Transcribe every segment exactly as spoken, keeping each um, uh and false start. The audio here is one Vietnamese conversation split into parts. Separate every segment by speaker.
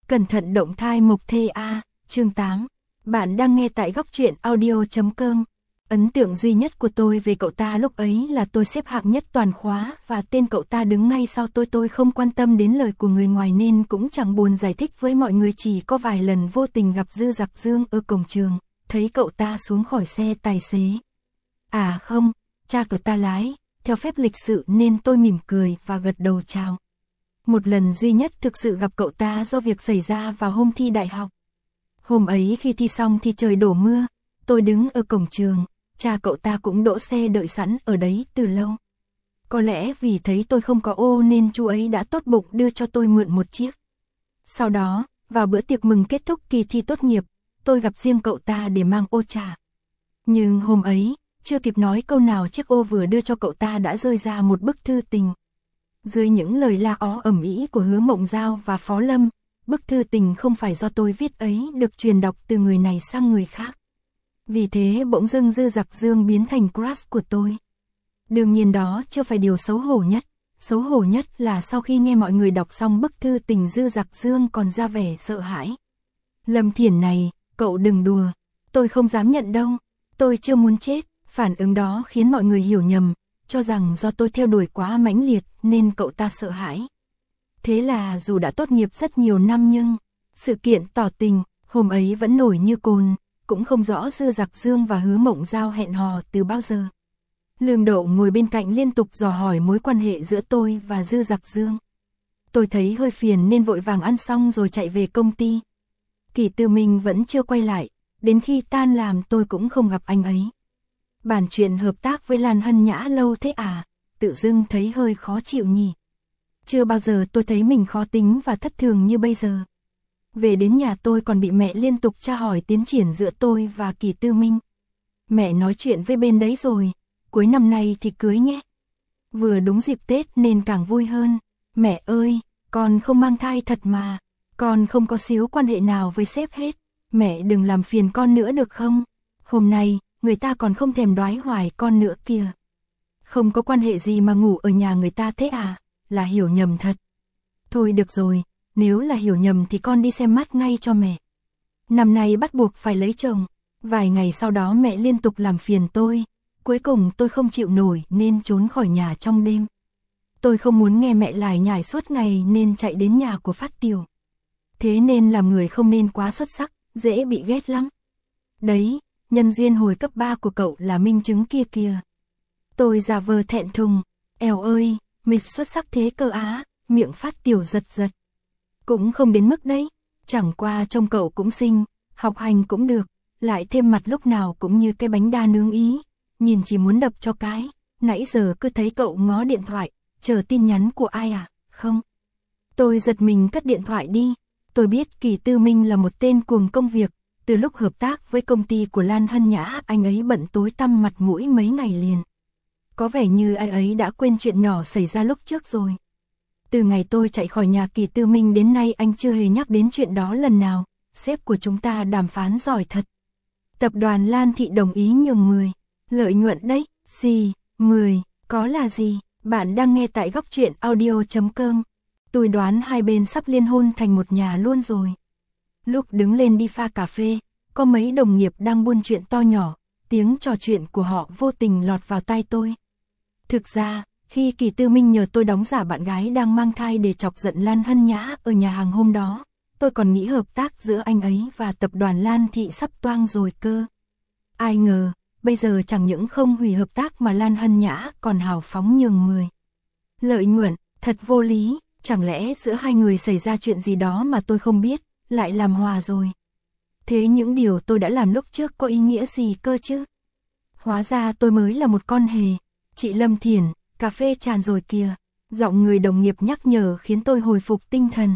Speaker 1: Cẩn thận động thai mộc thê a, chương tám. Bạn đang nghe tại góc truyện audio chấm com. Ấn tượng duy nhất của tôi về cậu ta lúc ấy là tôi xếp hạng nhất toàn khóa và tên cậu ta đứng ngay sau tôi. Tôi không quan tâm đến lời của người ngoài nên cũng chẳng buồn giải thích với mọi người, chỉ có vài lần vô tình gặp Dư Dặc Dương ở cổng trường, thấy cậu ta xuống khỏi xe tài xế. À không, cha cậu ta lái, theo phép lịch sự nên tôi mỉm cười và gật đầu chào. Một lần duy nhất thực sự gặp cậu ta do việc xảy ra vào hôm thi đại học. Hôm ấy khi thi xong thì trời đổ mưa, tôi đứng ở cổng trường, cha cậu ta cũng đỗ xe đợi sẵn ở đấy từ lâu. Có lẽ vì thấy tôi không có ô nên chú ấy đã tốt bụng đưa cho tôi mượn một chiếc. Sau đó, vào bữa tiệc mừng kết thúc kỳ thi tốt nghiệp, tôi gặp riêng cậu ta để mang ô trả. Nhưng hôm ấy, chưa kịp nói câu nào chiếc ô vừa đưa cho cậu ta đã rơi ra một bức thư tình. Dưới những lời la ó ầm ĩ của Hứa Mộng Giao và Phó Lâm, bức thư tình không phải do tôi viết ấy được truyền đọc từ người này sang người khác. Vì thế bỗng dưng Dư Dặc Dương biến thành crush của tôi. Đương nhiên đó chưa phải điều xấu hổ nhất. Xấu hổ nhất là sau khi nghe mọi người đọc xong bức thư tình, Dư Dặc Dương còn ra vẻ sợ hãi. Lâm Thiển này, cậu đừng đùa. Tôi không dám nhận đâu. Tôi chưa muốn chết. Phản ứng đó khiến mọi người hiểu nhầm, cho rằng do tôi theo đuổi quá mãnh liệt nên cậu ta sợ hãi. Thế là dù đã tốt nghiệp rất nhiều năm nhưng sự kiện tỏ tình hôm ấy vẫn nổi như cồn, cũng không rõ Dư Dặc Dương và Hứa Mộng Giao hẹn hò từ bao giờ. Lương Độ ngồi bên cạnh liên tục dò hỏi mối quan hệ giữa tôi và Dư Dặc Dương. Tôi thấy hơi phiền nên vội vàng ăn xong rồi chạy về công ty. Kỷ Tư Minh vẫn chưa quay lại, đến khi tan làm tôi cũng không gặp anh ấy. Bàn chuyện hợp tác với Lan Hân Nhã lâu thế à, tự dưng thấy hơi khó chịu nhỉ. Chưa bao giờ tôi thấy mình khó tính và thất thường như bây giờ. Về đến nhà tôi còn bị mẹ liên tục tra hỏi tiến triển giữa tôi và Kỷ Tư Minh. Mẹ nói chuyện với bên đấy rồi, cuối năm nay thì cưới nhé. Vừa đúng dịp Tết nên càng vui hơn. Mẹ ơi, con không mang thai thật mà, con không có xíu quan hệ nào với sếp hết. Mẹ đừng làm phiền con nữa được không? Hôm nay người ta còn không thèm đoái hoài con nữa kìa. Không có quan hệ gì mà ngủ ở nhà người ta thế à, là hiểu nhầm thật. Thôi được rồi, nếu là hiểu nhầm thì con đi xem mắt ngay cho mẹ. Năm nay bắt buộc phải lấy chồng. Vài ngày sau đó mẹ liên tục làm phiền tôi, cuối cùng tôi không chịu nổi nên trốn khỏi nhà trong đêm. Tôi không muốn nghe mẹ lải nhải suốt ngày nên chạy đến nhà của Phát Tiểu. Thế nên làm người không nên quá xuất sắc, dễ bị ghét lắm. Đấy, nhân duyên hồi cấp ba của cậu là minh chứng kia kìa. Tôi giả vờ thẹn thùng, eo ơi, mình xuất sắc thế cơ á, miệng Phát Tiểu giật giật. Cũng không đến mức đấy, chẳng qua trông cậu cũng xinh, học hành cũng được, lại thêm mặt lúc nào cũng như cái bánh đa nướng Ý, nhìn chỉ muốn đập cho cái. Nãy giờ cứ thấy cậu ngó điện thoại, chờ tin nhắn của ai à, không? Tôi giật mình cất điện thoại đi, tôi biết Kỷ Tư Minh là một tên cuồng công việc. Từ lúc hợp tác với công ty của Lan Hân Nhã, anh ấy bận tối tăm mặt mũi mấy ngày liền. Có vẻ như anh ấy đã quên chuyện nhỏ xảy ra lúc trước rồi. Từ ngày tôi chạy khỏi nhà Kỷ Tư Minh đến nay anh chưa hề nhắc đến chuyện đó lần nào. Sếp của chúng ta đàm phán giỏi thật. Tập đoàn Lan Thị đồng ý nhường mười. Lợi nhuận đấy, gì, mười, có là gì? Bạn đang nghe tại góc truyện audio chấm com. Tôi đoán hai bên sắp liên hôn thành một nhà luôn rồi. Lúc đứng lên đi pha cà phê, có mấy đồng nghiệp đang buôn chuyện to nhỏ, tiếng trò chuyện của họ vô tình lọt vào tai tôi. Thực ra, khi Kỷ Tư Minh nhờ tôi đóng giả bạn gái đang mang thai để chọc giận Lan Hân Nhã ở nhà hàng hôm đó, tôi còn nghĩ hợp tác giữa anh ấy và tập đoàn Lan Thị sắp toang rồi cơ. Ai ngờ, bây giờ chẳng những không hủy hợp tác mà Lan Hân Nhã còn hào phóng nhường mười. Lợi nhuận, thật vô lý, chẳng lẽ giữa hai người xảy ra chuyện gì đó mà tôi không biết, lại làm hòa rồi. Thế những điều tôi đã làm lúc trước có ý nghĩa gì cơ chứ? Hóa ra tôi mới là một con hề. Chị Lâm Thiển, cà phê tràn rồi kìa. Giọng người đồng nghiệp nhắc nhở khiến tôi hồi phục tinh thần.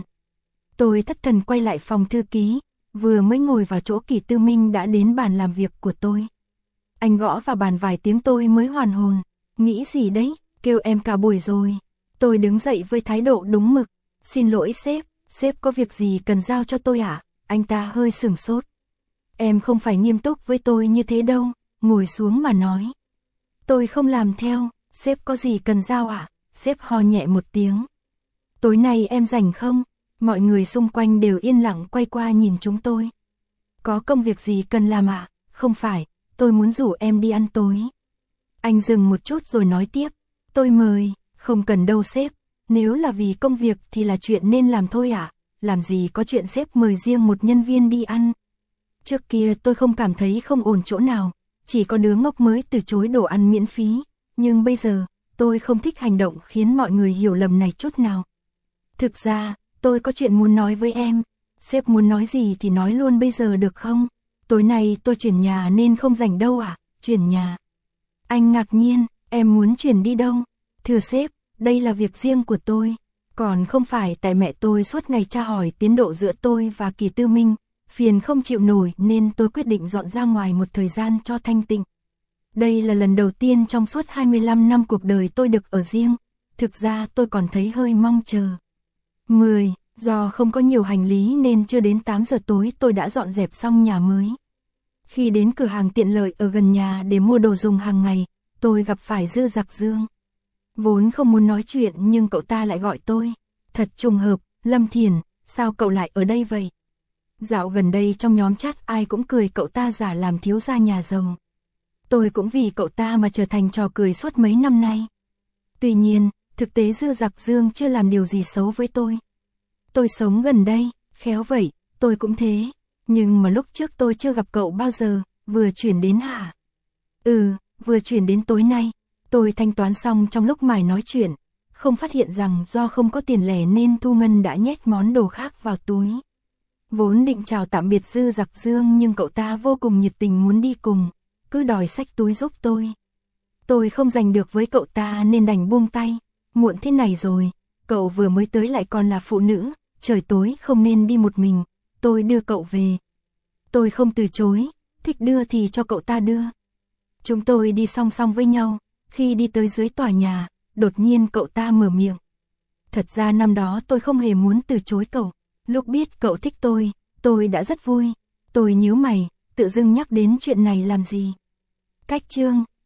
Speaker 1: Tôi thất thần quay lại phòng thư ký, vừa mới ngồi vào chỗ Kỷ Tư Minh đã đến bàn làm việc của tôi. Anh gõ vào bàn vài tiếng tôi mới hoàn hồn. Nghĩ gì đấy, kêu em cả buổi rồi. Tôi đứng dậy với thái độ đúng mực. Xin lỗi sếp, sếp có việc gì cần giao cho tôi à? Anh ta hơi sửng sốt. Em không phải nghiêm túc với tôi như thế đâu, ngồi xuống mà nói. Tôi không làm theo, sếp có gì cần giao à? Sếp ho nhẹ một tiếng. Tối nay em rảnh không? Mọi người xung quanh đều yên lặng quay qua nhìn chúng tôi. Có công việc gì cần làm ạ? À? Không phải, tôi muốn rủ em đi ăn tối. Anh dừng một chút rồi nói tiếp. Tôi mời, không cần đâu sếp. Nếu là vì công việc thì là chuyện nên làm thôi ạ. À? Làm gì có chuyện sếp mời riêng một nhân viên đi ăn. Trước kia tôi không cảm thấy không ổn chỗ nào. Chỉ có đứa ngốc mới từ chối đồ ăn miễn phí. Nhưng bây giờ, tôi không thích hành động khiến mọi người hiểu lầm này chút nào. Thực ra, tôi có chuyện muốn nói với em. Sếp muốn nói gì thì nói luôn bây giờ được không? Tối nay tôi chuyển nhà nên không rảnh đâu à? Chuyển nhà. Anh ngạc nhiên, em muốn chuyển đi đâu? Thưa sếp, đây là việc riêng của tôi. Còn không phải tại mẹ tôi suốt ngày tra hỏi tiến độ giữa tôi và Kỳ Tư Minh. Phiền không chịu nổi nên tôi quyết định dọn ra ngoài một thời gian cho thanh tịnh. Đây là lần đầu tiên trong suốt hai mươi lăm năm cuộc đời tôi được ở riêng. Thực ra tôi còn thấy hơi mong chờ. mười. Do không có nhiều hành lý nên chưa đến tám giờ tối tôi đã dọn dẹp xong nhà mới. Khi đến cửa hàng tiện lợi ở gần nhà để mua đồ dùng hàng ngày, tôi gặp phải Dư Giặc Dương. Vốn không muốn nói chuyện nhưng cậu ta lại gọi tôi. Thật trùng hợp, Lâm Thiền, sao cậu lại ở đây vậy? Dạo gần đây trong nhóm chat ai cũng cười cậu ta giả làm thiếu gia nhà giàu. Tôi cũng vì cậu ta mà trở thành trò cười suốt mấy năm nay. Tuy nhiên, thực tế Dư Giặc Dương chưa làm điều gì xấu với tôi. Tôi sống gần đây, khéo vậy, tôi cũng thế. Nhưng mà lúc trước tôi chưa gặp cậu bao giờ, vừa chuyển đến hả? Ừ, vừa chuyển đến tối nay. Tôi thanh toán xong trong lúc mải nói chuyện. Không phát hiện rằng do không có tiền lẻ nên Thu Ngân đã nhét món đồ khác vào túi. Vốn định chào tạm biệt Dư Giặc Dương nhưng cậu ta vô cùng nhiệt tình muốn đi cùng. Cứ đòi xách túi giúp tôi. Tôi không giành được với cậu ta nên đành buông tay. Muộn thế này rồi, cậu vừa mới tới lại còn là phụ nữ. Trời tối không nên đi một mình, tôi đưa cậu về. Tôi không từ chối, thích đưa thì cho cậu ta đưa. Chúng tôi đi song song với nhau, khi đi tới dưới tòa nhà, đột nhiên cậu ta mở miệng. Thật ra năm đó tôi không hề muốn từ chối cậu, lúc biết cậu thích tôi, tôi đã rất vui. Tôi nhíu mày, tự dưng nhắc đến chuyện này làm gì. Cách chương